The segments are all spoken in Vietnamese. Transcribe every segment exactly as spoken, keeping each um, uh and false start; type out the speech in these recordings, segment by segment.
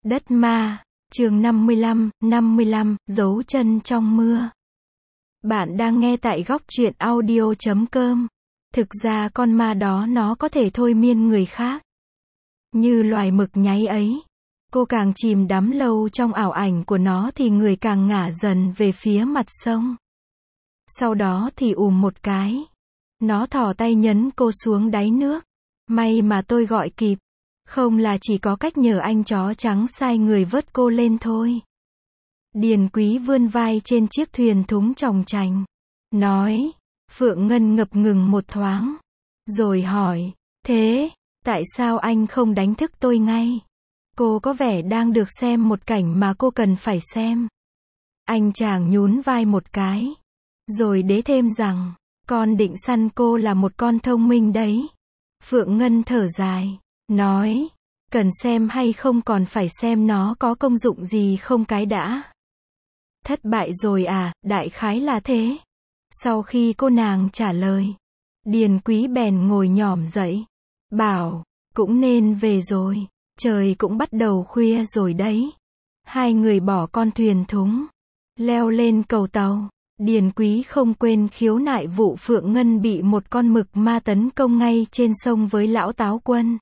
Đất ma, chương năm mươi lăm, năm mươi lăm, dấu chân trong mưa. Bạn đang nghe tại góc truyện audio chấm com. Thực ra con ma đó nó có thể thôi miên người khác. Như loài mực nháy ấy. Cô càng chìm đắm lâu trong ảo ảnh của nó thì người càng ngả dần về phía mặt sông. Sau đó thì ùm một cái. Nó thò tay nhấn cô xuống đáy nước. May mà tôi gọi kịp. Không là chỉ có cách nhờ anh chó trắng sai người vớt cô lên thôi. Điền Quý vươn vai trên chiếc thuyền thúng chòng chành. Nói. Phượng Ngân ngập ngừng một thoáng. Rồi hỏi. Thế, tại sao anh không đánh thức tôi ngay? Cô có vẻ đang được xem một cảnh mà cô cần phải xem. Anh chàng nhún vai một cái. Rồi đế thêm rằng. Con định săn cô là một con thông minh đấy. Phượng Ngân thở dài. Nói, cần xem hay không còn phải xem nó có công dụng gì không cái đã. Thất bại rồi à, đại khái là thế. Sau khi cô nàng trả lời, Điền Quý bèn ngồi nhỏm dậy. Bảo, cũng nên về rồi, trời cũng bắt đầu khuya rồi đấy. Hai người bỏ con thuyền thúng, leo lên cầu tàu. Điền Quý không quên khiếu nại vụ Phượng Ngân bị một con mực ma tấn công ngay trên sông với lão Táo Quân.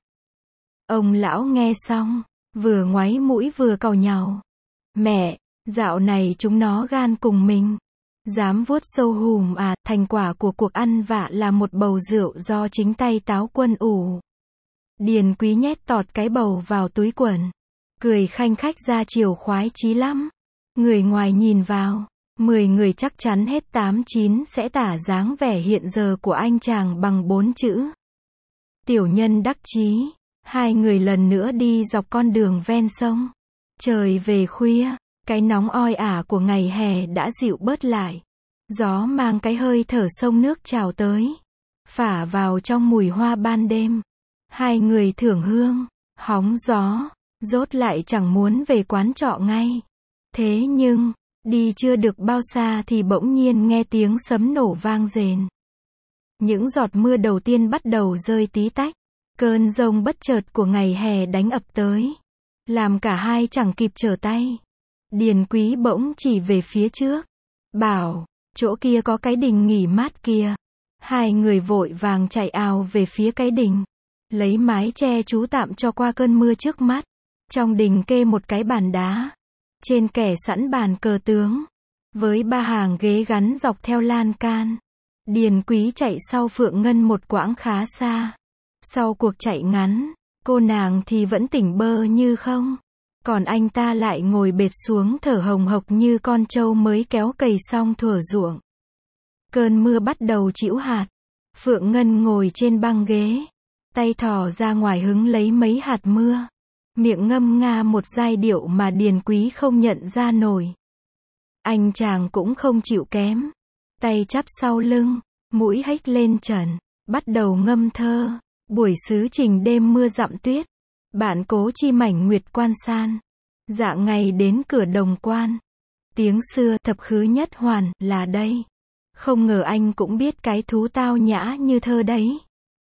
Ông lão nghe xong, vừa ngoáy mũi vừa càu nhàu. Mẹ, dạo này chúng nó gan cùng mình. Dám vuốt sâu hùm à, thành quả của cuộc ăn vạ là một bầu rượu do chính tay Táo Quân ủ. Điền Quý nhét tọt cái bầu vào túi quần. Cười khanh khách ra chiều khoái chí lắm. Người ngoài nhìn vào, mười người chắc chắn hết tám chín sẽ tả dáng vẻ hiện giờ của anh chàng bằng bốn chữ. Tiểu nhân đắc chí. Hai người lần nữa đi dọc con đường ven sông. Trời về khuya, cái nóng oi ả của ngày hè đã dịu bớt lại. Gió mang cái hơi thở sông nước trào tới, phả vào trong mùi hoa ban đêm. Hai người thưởng hương, hóng gió, rốt lại chẳng muốn về quán trọ ngay. Thế nhưng, đi chưa được bao xa thì bỗng nhiên nghe tiếng sấm nổ vang rền. Những giọt mưa đầu tiên bắt đầu rơi tí tách. Cơn giông bất chợt của ngày hè đánh ập tới, làm cả hai chẳng kịp trở tay. Điền Quý bỗng chỉ về phía trước, bảo, chỗ kia có cái đình nghỉ mát kia. Hai người vội vàng chạy ào về phía cái đình, lấy mái che trú tạm cho qua cơn mưa trước mắt. Trong đình kê một cái bàn đá, trên kẻ sẵn bàn cờ tướng, với ba hàng ghế gắn dọc theo lan can. Điền Quý chạy sau Phượng Ngân một quãng khá xa. Sau cuộc chạy ngắn, cô nàng thì vẫn tỉnh bơ như không. Còn anh ta lại ngồi bệt xuống thở hồng hộc như con trâu mới kéo cày xong thửa ruộng. Cơn mưa bắt đầu trĩu hạt. Phượng Ngân ngồi trên băng ghế, tay thò ra ngoài hứng lấy mấy hạt mưa. Miệng ngâm nga một giai điệu mà Điền Quý không nhận ra nổi. Anh chàng cũng không chịu kém. Tay chắp sau lưng, mũi hếch lên trần, bắt đầu ngâm thơ. Buổi xứ trình đêm mưa dặm tuyết. Bạn cố chi mảnh nguyệt quan san. Dạng ngày đến cửa đồng quan. Tiếng xưa thập khứ nhất hoàn là đây. Không ngờ anh cũng biết cái thú tao nhã như thơ đấy.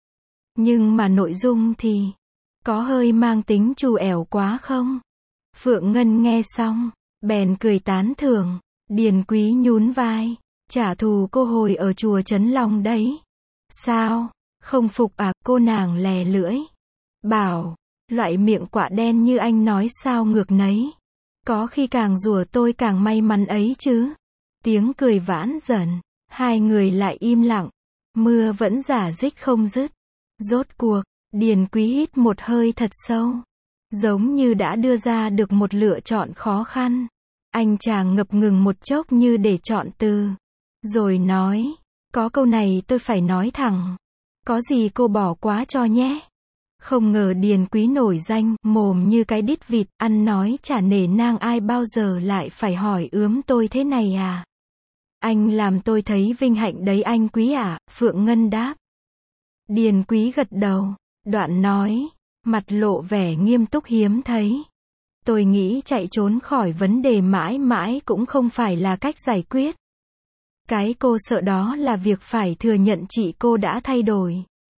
Nhưng mà nội dung thì có hơi mang tính trù ẻo quá không? Phượng Ngân nghe xong, bèn cười tán thưởng. Điền Quý nhún vai. Trả thù cô hồi ở chùa Trấn Long đấy. Sao? Không phục à? Cô nàng lè lưỡi. Bảo, loại miệng quạ đen như anh nói sao ngược nấy. Có khi càng rủa tôi càng may mắn ấy chứ. Tiếng cười vãn dần. Hai người lại im lặng. Mưa vẫn rả rích không dứt. Rốt cuộc, Điền Quý hít một hơi thật sâu. Giống như đã đưa ra được một lựa chọn khó khăn. Anh chàng ngập ngừng một chốc như để chọn từ. Rồi nói, có câu này tôi phải nói thẳng. Có gì cô bỏ quá cho nhé. Không ngờ Điền Quý nổi danh, mồm như cái đít vịt, ăn nói chả nể nang ai bao giờ lại phải hỏi ướm tôi thế này à. Anh làm tôi thấy vinh hạnh đấy anh Quý ạ, à, Phượng Ngân đáp. Điền Quý gật đầu, đoạn nói, mặt lộ vẻ nghiêm túc hiếm thấy. Tôi nghĩ chạy trốn khỏi vấn đề mãi mãi cũng không phải là cách giải quyết. Cái cô sợ đó là việc phải thừa nhận chị cô đã thay đổi.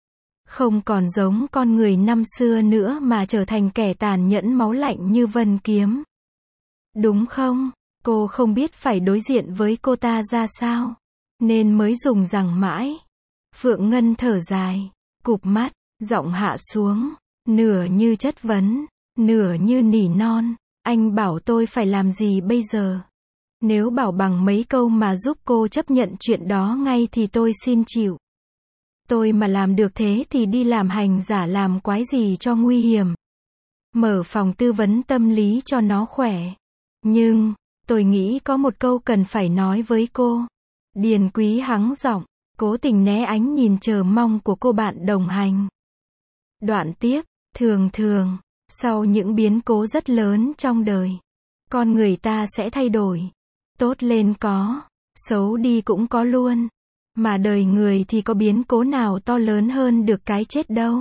Không còn giống con người năm xưa nữa mà trở thành kẻ tàn nhẫn máu lạnh như Vân Kiếm. Đúng không? Cô không biết phải đối diện với cô ta ra sao, nên mới dùng rằng mãi. Phượng Ngân thở dài, cụp mắt, giọng hạ xuống, nửa như chất vấn, nửa như nỉ non. Anh bảo tôi phải làm gì bây giờ? Nếu bảo bằng mấy câu mà giúp cô chấp nhận chuyện đó ngay thì tôi xin chịu. Tôi mà làm được thế thì đi làm hành giả làm quái gì cho nguy hiểm. Mở phòng tư vấn tâm lý cho nó khỏe. Nhưng, tôi nghĩ có một câu cần phải nói với cô. Điền Quý hắng giọng, cố tình né ánh nhìn chờ mong của cô bạn đồng hành. Đoạn tiếp, thường thường, sau những biến cố rất lớn trong đời, con người ta sẽ thay đổi. Tốt lên có, xấu đi cũng có luôn. Mà đời người thì có biến cố nào to lớn hơn được cái chết đâu.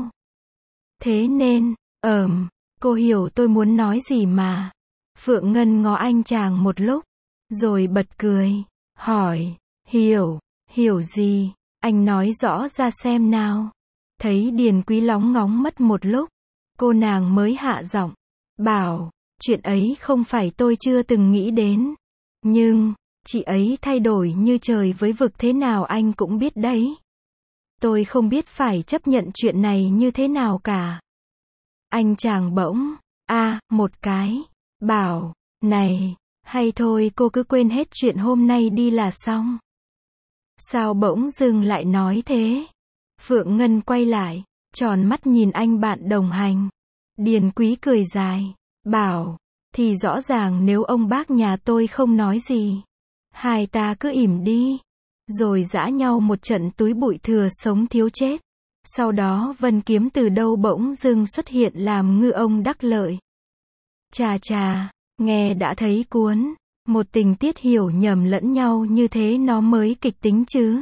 Thế nên, ờm, cô hiểu tôi muốn nói gì mà. Phượng Ngân ngó anh chàng một lúc, rồi bật cười, hỏi, hiểu, hiểu gì, anh nói rõ ra xem nào. Thấy Điền Quý lóng ngóng mất một lúc, cô nàng mới hạ giọng, bảo, chuyện ấy không phải tôi chưa từng nghĩ đến. Nhưng, chị ấy thay đổi như trời với vực thế nào anh cũng biết đấy. Tôi không biết phải chấp nhận chuyện này như thế nào cả. Anh chàng bỗng, a à, một cái, bảo, này, hay thôi cô cứ quên hết chuyện hôm nay đi là xong. Sao bỗng dưng lại nói thế? Phượng Ngân quay lại, tròn mắt nhìn anh bạn đồng hành. Điền Quý cười dài, bảo, thì rõ ràng nếu ông bác nhà tôi không nói gì, hai ta cứ ỉm đi, rồi giã nhau một trận túi bụi thừa sống thiếu chết. Sau đó Vân Kiếm từ đâu bỗng dưng xuất hiện làm ngư ông đắc lợi. Chà chà, nghe đã thấy cuốn, một tình tiết hiểu nhầm lẫn nhau như thế nó mới kịch tính chứ.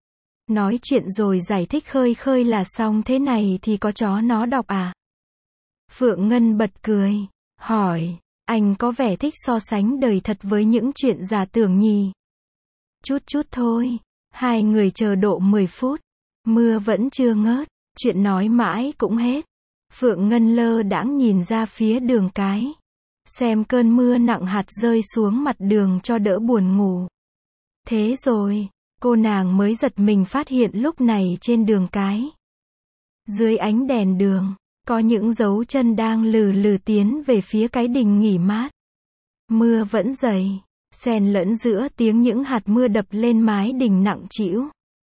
Nói chuyện rồi giải thích khơi khơi là xong thế này thì có chó nó đọc à? Phượng Ngân bật cười, hỏi, anh có vẻ thích so sánh đời thật với những chuyện giả tưởng nhỉ? Chút chút thôi, hai người chờ độ mười phút, mưa vẫn chưa ngớt, chuyện nói mãi cũng hết. Phượng Ngân lơ đãng nhìn ra phía đường cái, xem cơn mưa nặng hạt rơi xuống mặt đường cho đỡ buồn ngủ. Thế rồi, cô nàng mới giật mình phát hiện lúc này trên đường cái, dưới ánh đèn đường, có những dấu chân đang lừ lừ tiến về phía cái đình nghỉ mát. Mưa vẫn dày, xen lẫn giữa tiếng những hạt mưa đập lên mái đình nặng trĩu.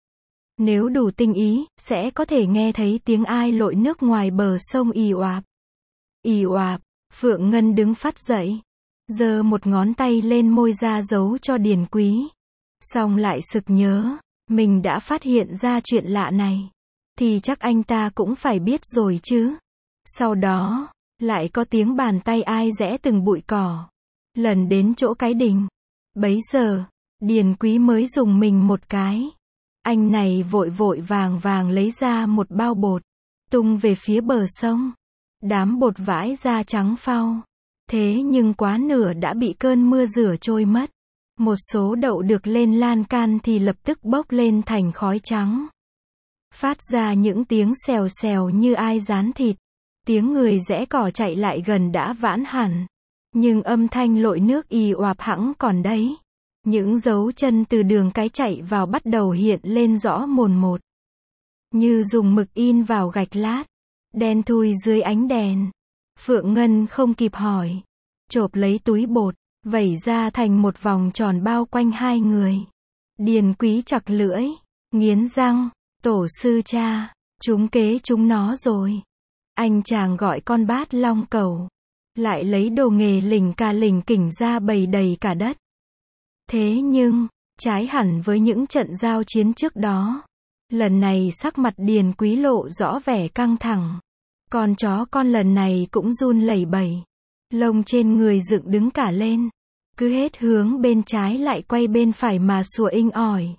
Nếu đủ tinh ý, sẽ có thể nghe thấy tiếng ai lội nước ngoài bờ sông ì oạp. Ì oạp, Phượng Ngân đứng phắt dậy, giơ một ngón tay lên môi ra dấu cho Điền Quý. Xong lại sực nhớ, mình đã phát hiện ra chuyện lạ này, thì chắc anh ta cũng phải biết rồi chứ. Sau đó, lại có tiếng bàn tay ai rẽ từng bụi cỏ, lần đến chỗ cái đình. Bấy giờ, Điền Quý mới dùng mình một cái. Anh này vội vội vàng vàng lấy ra một bao bột, tung về phía bờ sông. Đám bột vãi ra trắng phau. Thế nhưng quá nửa đã bị cơn mưa rửa trôi mất. Một số đậu được lên lan can thì lập tức bốc lên thành khói trắng, phát ra những tiếng xèo xèo như ai rán thịt. Tiếng người rẽ cỏ chạy lại gần đã vãn hẳn, nhưng âm thanh lội nước ì oạp hẵng còn đấy. Những dấu chân từ đường cái chạy vào bắt đầu hiện lên rõ mồn một, như dùng mực in vào gạch lát, đen thui dưới ánh đèn. Phượng Ngân không kịp hỏi, chộp lấy túi bột, vẩy ra thành một vòng tròn bao quanh hai người. Điền Quý chặt lưỡi, nghiến răng, tổ sư cha, chúng kế chúng nó rồi. Anh chàng gọi con bát long cầu, lại lấy đồ nghề lỉnh cà lỉnh kỉnh ra bày đầy cả đất. Thế nhưng, trái hẳn với những trận giao chiến trước đó, lần này sắc mặt Điền Quý lộ rõ vẻ căng thẳng. Con chó con lần này cũng run lẩy bẩy, lông trên người dựng đứng cả lên, cứ hết hướng bên trái lại quay bên phải mà sủa inh ỏi.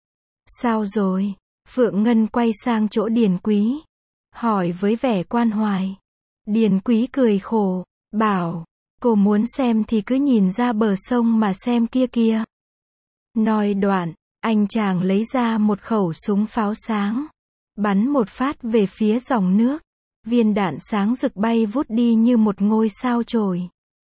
Sao rồi? Phượng Ngân quay sang chỗ Điền Quý, hỏi với vẻ quan hoài. Điền Quý cười khổ, bảo, cô muốn xem thì cứ nhìn ra bờ sông mà xem kia kia. Nói đoạn, anh chàng lấy ra một khẩu súng pháo sáng, bắn một phát về phía dòng nước. Viên đạn sáng rực bay vút đi như một ngôi sao chổi,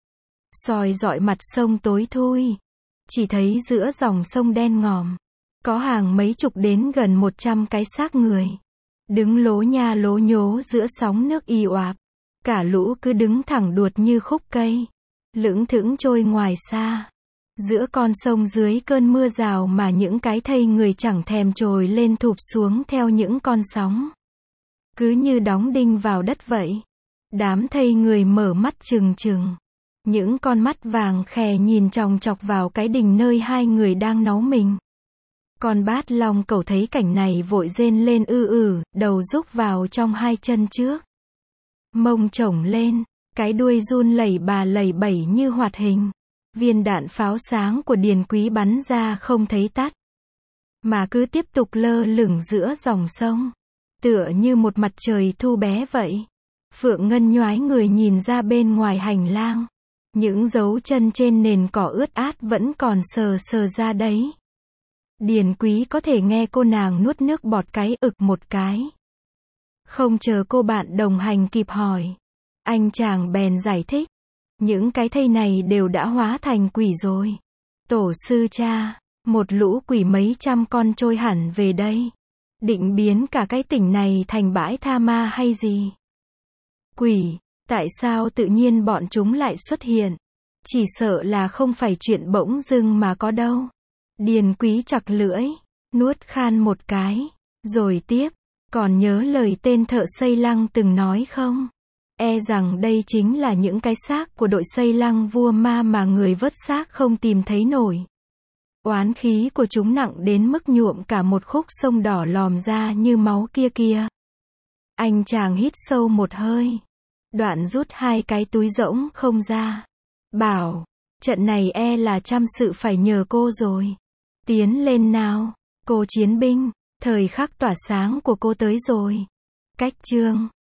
soi rọi mặt sông tối thui. Chỉ thấy giữa dòng sông đen ngòm, có hàng mấy chục đến gần một trăm cái xác người, đứng lố nha lố nhố giữa sóng nước ì oạp. Cả lũ cứ đứng thẳng đuột như khúc cây, lững thững trôi ngoài xa. Giữa con sông dưới cơn mưa rào mà những cái thây người chẳng thèm trồi lên thụp xuống theo những con sóng. Cứ như đóng đinh vào đất vậy. Đám thây người mở mắt trừng trừng. Những con mắt vàng khè nhìn chòng chọc vào cái đình nơi hai người đang náu mình. Con bát long cẩu thấy cảnh này vội rên lên ư ử, đầu rúc vào trong hai chân trước. Mông chổng lên, cái đuôi run lẩy bà lẩy bẩy như hoạt hình. Viên đạn pháo sáng của Điền Quý bắn ra không thấy tắt, mà cứ tiếp tục lơ lửng giữa dòng sông, tựa như một mặt trời thu bé vậy. Phượng Ngân nhoái người nhìn ra bên ngoài hành lang. Những dấu chân trên nền cỏ ướt át vẫn còn sờ sờ ra đấy. Điền Quý có thể nghe cô nàng nuốt nước bọt cái ực một cái. Không chờ cô bạn đồng hành kịp hỏi, anh chàng bèn giải thích. Những cái thây này đều đã hóa thành quỷ rồi. Tổ sư cha, một lũ quỷ mấy trăm con trôi hẳn về đây. Định biến cả cái tỉnh này thành bãi tha ma hay gì? Quỷ, tại sao tự nhiên bọn chúng lại xuất hiện? Chỉ sợ là không phải chuyện bỗng dưng mà có đâu. Điền Quý chặt lưỡi, nuốt khan một cái, rồi tiếp, còn nhớ lời tên thợ xây lăng từng nói không? E rằng đây chính là những cái xác của đội xây lăng vua ma mà người vớt xác không tìm thấy nổi. Oán khí của chúng nặng đến mức nhuộm cả một khúc sông đỏ lòm ra như máu kia kia. Anh chàng hít sâu một hơi, đoạn rút hai cái túi rỗng không ra. Bảo, trận này e là trăm sự phải nhờ cô rồi. Tiến lên nào, cô chiến binh, thời khắc tỏa sáng của cô tới rồi. Cách chương